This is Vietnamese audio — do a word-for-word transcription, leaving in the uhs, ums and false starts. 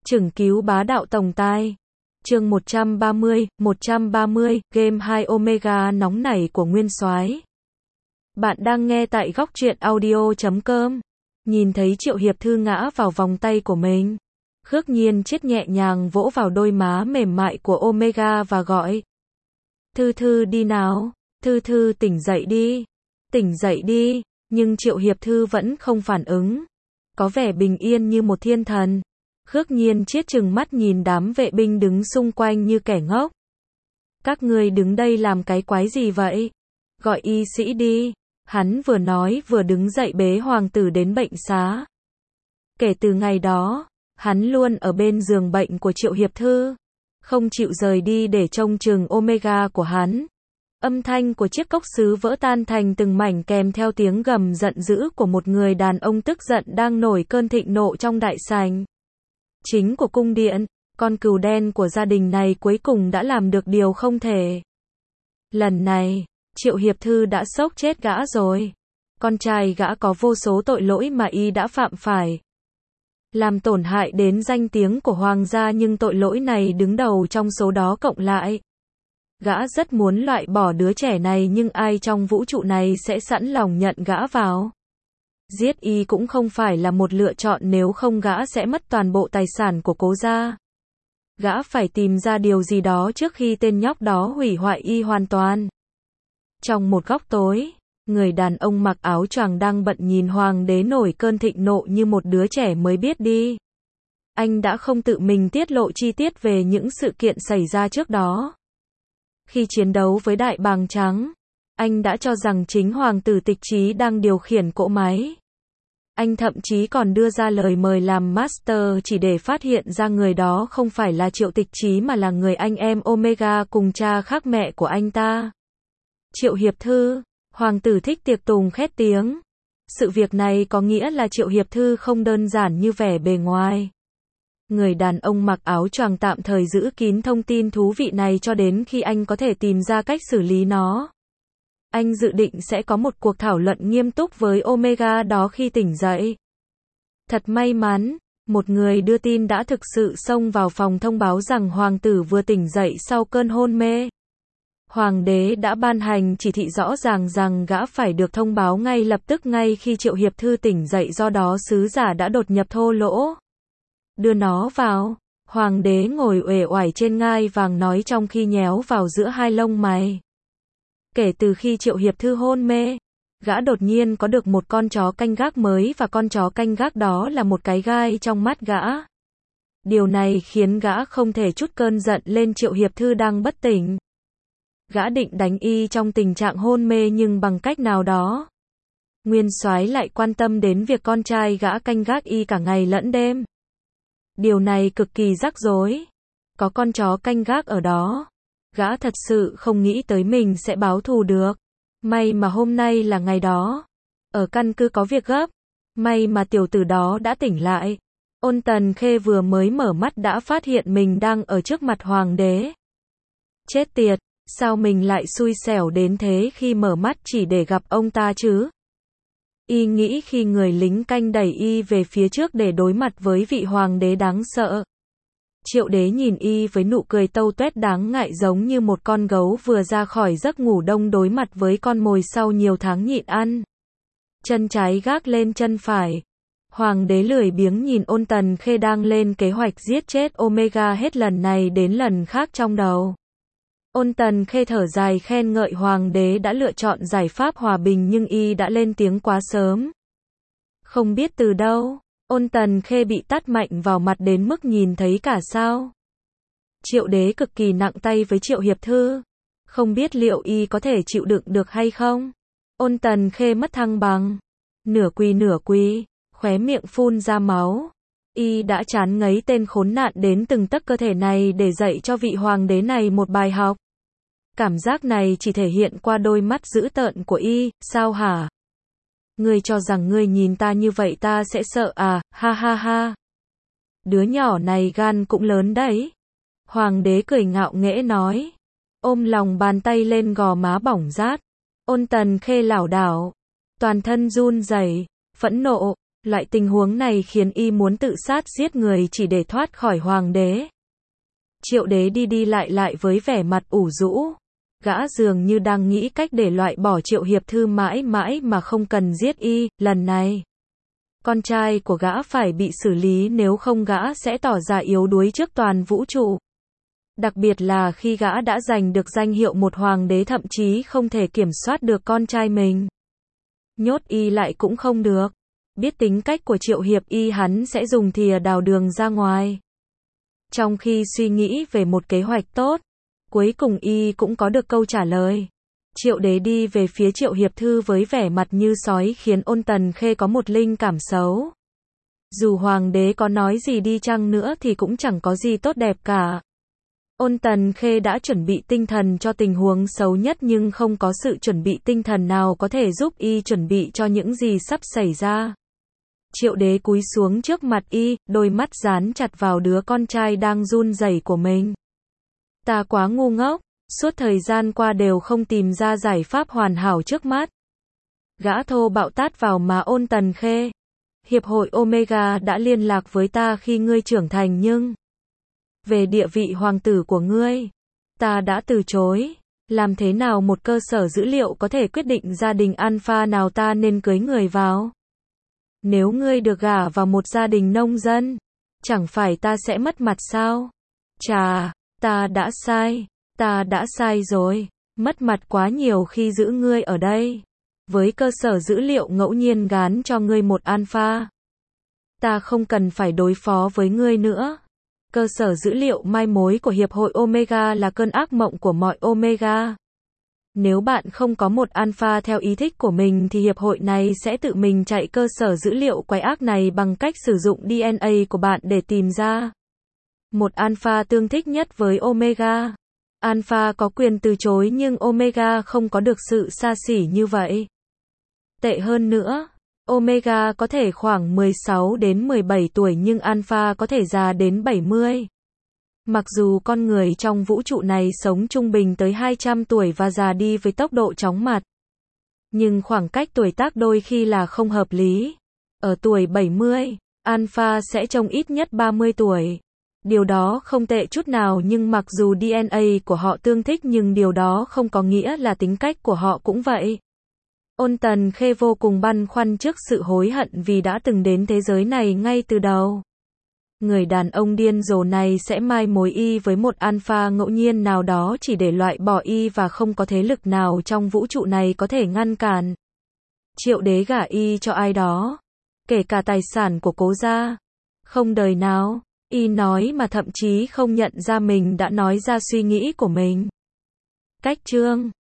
Chừng cứu bá đạo tổng tài. Chương một trăm ba mươi, một trăm ba mươi, game hai Omega nóng nảy của Nguyên Soái. Bạn đang nghe tại góc truyện audio chấm com. Nhìn thấy Triệu Hiệp Thư ngã vào vòng tay của mình, Khước Nhiên chết nhẹ nhàng vỗ vào đôi má mềm mại của Omega và gọi. Thư Thư đi nào, Thư Thư tỉnh dậy đi, tỉnh dậy đi, nhưng Triệu Hiệp Thư vẫn không phản ứng, có vẻ bình yên như một thiên thần. Khước Nhiên chiết chừng mắt nhìn đám vệ binh đứng xung quanh như kẻ ngốc. Các ngươi đứng đây làm cái quái gì vậy? Gọi y sĩ đi. Hắn vừa nói vừa đứng dậy bế hoàng tử đến bệnh xá. Kể từ ngày đó, hắn luôn ở bên giường bệnh của Triệu Hiệp Thư, không chịu rời đi để trông chừng Omega của hắn. Âm thanh của chiếc cốc sứ vỡ tan thành từng mảnh kèm theo tiếng gầm giận dữ của một người đàn ông tức giận đang nổi cơn thịnh nộ trong đại sảnh chính của cung điện. Con cừu đen của gia đình này cuối cùng đã làm được điều không thể. Lần này, Triệu Hiệp Thư đã sốc chết gã rồi. Con trai gã có vô số tội lỗi mà y đã phạm phải, làm tổn hại đến danh tiếng của hoàng gia, nhưng tội lỗi này đứng đầu trong số đó cộng lại. Gã rất muốn loại bỏ đứa trẻ này, nhưng ai trong vũ trụ này sẽ sẵn lòng nhận gã vào? Giết y cũng không phải là một lựa chọn, nếu không gã sẽ mất toàn bộ tài sản của Cố gia. Gã phải tìm ra điều gì đó trước khi tên nhóc đó hủy hoại y hoàn toàn. Trong một góc tối, người đàn ông mặc áo choàng đang bận nhìn hoàng đế nổi cơn thịnh nộ như một đứa trẻ mới biết đi. Anh đã không tự mình tiết lộ chi tiết về những sự kiện xảy ra trước đó. Khi chiến đấu với Đại Bàng Trắng, anh đã cho rằng chính hoàng tử Tịch Chí đang điều khiển cỗ máy. Anh thậm chí còn đưa ra lời mời làm master chỉ để phát hiện ra người đó không phải là Triệu Tịch Chí mà là người anh em Omega cùng cha khác mẹ của anh ta. Triệu Hiệp Thư, hoàng tử thích tiệc tùng khét tiếng. Sự việc này có nghĩa là Triệu Hiệp Thư không đơn giản như vẻ bề ngoài. Người đàn ông mặc áo choàng tạm thời giữ kín thông tin thú vị này cho đến khi anh có thể tìm ra cách xử lý nó. Anh dự định sẽ có một cuộc thảo luận nghiêm túc với Omega đó khi tỉnh dậy. Thật may mắn, một người đưa tin đã thực sự xông vào phòng thông báo rằng hoàng tử vừa tỉnh dậy sau cơn hôn mê. Hoàng đế đã ban hành chỉ thị rõ ràng rằng gã phải được thông báo ngay lập tức ngay khi Triệu Hiệp Thư tỉnh dậy, do đó sứ giả đã đột nhập thô lỗ. Đưa nó vào. Hoàng đế ngồi uể oải trên ngai vàng nói trong khi nhéo vào giữa hai lông mày. Kể từ khi Triệu Hiệp Thư hôn mê, gã đột nhiên có được một con chó canh gác mới, và con chó canh gác đó là một cái gai trong mắt gã. Điều này khiến gã không thể trút cơn giận lên Triệu Hiệp Thư đang bất tỉnh. Gã định đánh y trong tình trạng hôn mê, nhưng bằng cách nào đó, Nguyên Soái lại quan tâm đến việc con trai gã canh gác y cả ngày lẫn đêm. Điều này cực kỳ rắc rối. Có con chó canh gác ở đó, gã thật sự không nghĩ tới mình sẽ báo thù được. May mà hôm nay là ngày đó. Ở căn cứ có việc gấp. May mà tiểu tử đó đã tỉnh lại. Ôn Tần Khê vừa mới mở mắt đã phát hiện mình đang ở trước mặt hoàng đế. Chết tiệt, sao mình lại xui xẻo đến thế khi mở mắt chỉ để gặp ông ta chứ? Y nghĩ khi người lính canh đẩy y về phía trước để đối mặt với vị hoàng đế đáng sợ. Triệu đế nhìn y với nụ cười tâu tuét đáng ngại, giống như một con gấu vừa ra khỏi giấc ngủ đông đối mặt với con mồi sau nhiều tháng nhịn ăn. Chân trái gác lên chân phải. Hoàng đế lười biếng nhìn Ôn Tần Khê đang lên kế hoạch giết chết Omega hết lần này đến lần khác trong đầu. Ôn Tần Khê thở dài khen ngợi hoàng đế đã lựa chọn giải pháp hòa bình, nhưng y đã lên tiếng quá sớm. Không biết từ đâu, Ôn Tần Khê bị tát mạnh vào mặt đến mức nhìn thấy cả sao. Triệu đế cực kỳ nặng tay với Triệu Hiệp Thư. Không biết liệu y có thể chịu đựng được hay không? Ôn Tần Khê mất thăng bằng. Nửa quỳ nửa quỳ, khóe miệng phun ra máu. Y đã chán ngấy tên khốn nạn đến từng tấc cơ thể này để dạy cho vị hoàng đế này một bài học. Cảm giác này chỉ thể hiện qua đôi mắt dữ tợn của y. Sao hả? Ngươi cho rằng ngươi nhìn ta như vậy ta sẽ sợ à? Ha ha ha. Đứa nhỏ này gan cũng lớn đấy. Hoàng đế cười ngạo nghễ nói. Ôm lòng bàn tay lên gò má bỏng rát. Ôn Tần Khê lảo đảo, toàn thân run rẩy, phẫn nộ, Loại tình huống này khiến y muốn tự sát giết người chỉ để thoát khỏi hoàng đế. Triệu đế đi đi lại lại với vẻ mặt ủ rũ. Gã dường như đang nghĩ cách để loại bỏ Triệu Hiệp Thư mãi mãi mà không cần giết y, lần này. Con trai của gã phải bị xử lý, nếu không gã sẽ tỏ ra yếu đuối trước toàn vũ trụ. Đặc biệt là khi gã đã giành được danh hiệu một hoàng đế, thậm chí không thể kiểm soát được con trai mình. Nhốt y lại cũng không được. Biết tính cách của Triệu Hiệp Y, hắn sẽ dùng thìa đào đường ra ngoài. Trong khi suy nghĩ về một kế hoạch tốt, cuối cùng y cũng có được câu trả lời. Triệu đế đi về phía Triệu Hiệp Thư với vẻ mặt như sói, khiến Ôn Tần Khê có một linh cảm xấu. Dù hoàng đế có nói gì đi chăng nữa thì cũng chẳng có gì tốt đẹp cả. Ôn Tần Khê đã chuẩn bị tinh thần cho tình huống xấu nhất, nhưng không có sự chuẩn bị tinh thần nào có thể giúp y chuẩn bị cho những gì sắp xảy ra. Triệu đế cúi xuống trước mặt y, đôi mắt dán chặt vào đứa con trai đang run rẩy của mình. Ta quá ngu ngốc, suốt thời gian qua đều không tìm ra giải pháp hoàn hảo trước mắt. Gã thô bạo tát vào má Ôn Tần Khê. Hiệp hội Omega đã liên lạc với ta khi ngươi trưởng thành, nhưng về địa vị hoàng tử của ngươi, ta đã từ chối. Làm thế nào một cơ sở dữ liệu có thể quyết định gia đình alpha nào ta nên cưới người vào? Nếu ngươi được gả vào một gia đình nông dân, chẳng phải ta sẽ mất mặt sao? Chà, ta đã sai, ta đã sai rồi, mất mặt quá nhiều khi giữ ngươi ở đây. Với cơ sở dữ liệu ngẫu nhiên gán cho ngươi một alpha, ta không cần phải đối phó với ngươi nữa. Cơ sở dữ liệu mai mối của Hiệp hội Omega là cơn ác mộng của mọi Omega. Nếu bạn không có một alpha theo ý thích của mình thì hiệp hội này sẽ tự mình chạy cơ sở dữ liệu quái ác này bằng cách sử dụng đê en a của bạn để tìm ra một alpha tương thích nhất với Omega. Alpha có quyền từ chối nhưng Omega không có được sự xa xỉ như vậy. Tệ hơn nữa, Omega có thể khoảng mười sáu đến mười bảy tuổi nhưng Alpha có thể già đến bảy mươi. Mặc dù con người trong vũ trụ này sống trung bình tới hai trăm tuổi và già đi với tốc độ chóng mặt, nhưng khoảng cách tuổi tác đôi khi là không hợp lý. Ở tuổi bảy mươi, Alpha sẽ trông ít nhất ba mươi tuổi. Điều đó không tệ chút nào, nhưng mặc dù đê en a của họ tương thích nhưng điều đó không có nghĩa là tính cách của họ cũng vậy. Ôn Tần Khê vô cùng băn khoăn trước sự hối hận vì đã từng đến thế giới này ngay từ đầu. Người đàn ông điên rồ này sẽ mai mối y với một alpha ngẫu nhiên nào đó chỉ để loại bỏ y, và không có thế lực nào trong vũ trụ này có thể ngăn cản. Triệu đế gả y cho ai đó, kể cả tài sản của cố gia. Không đời nào, y nói mà thậm chí không nhận ra mình đã nói ra suy nghĩ của mình. Cách chương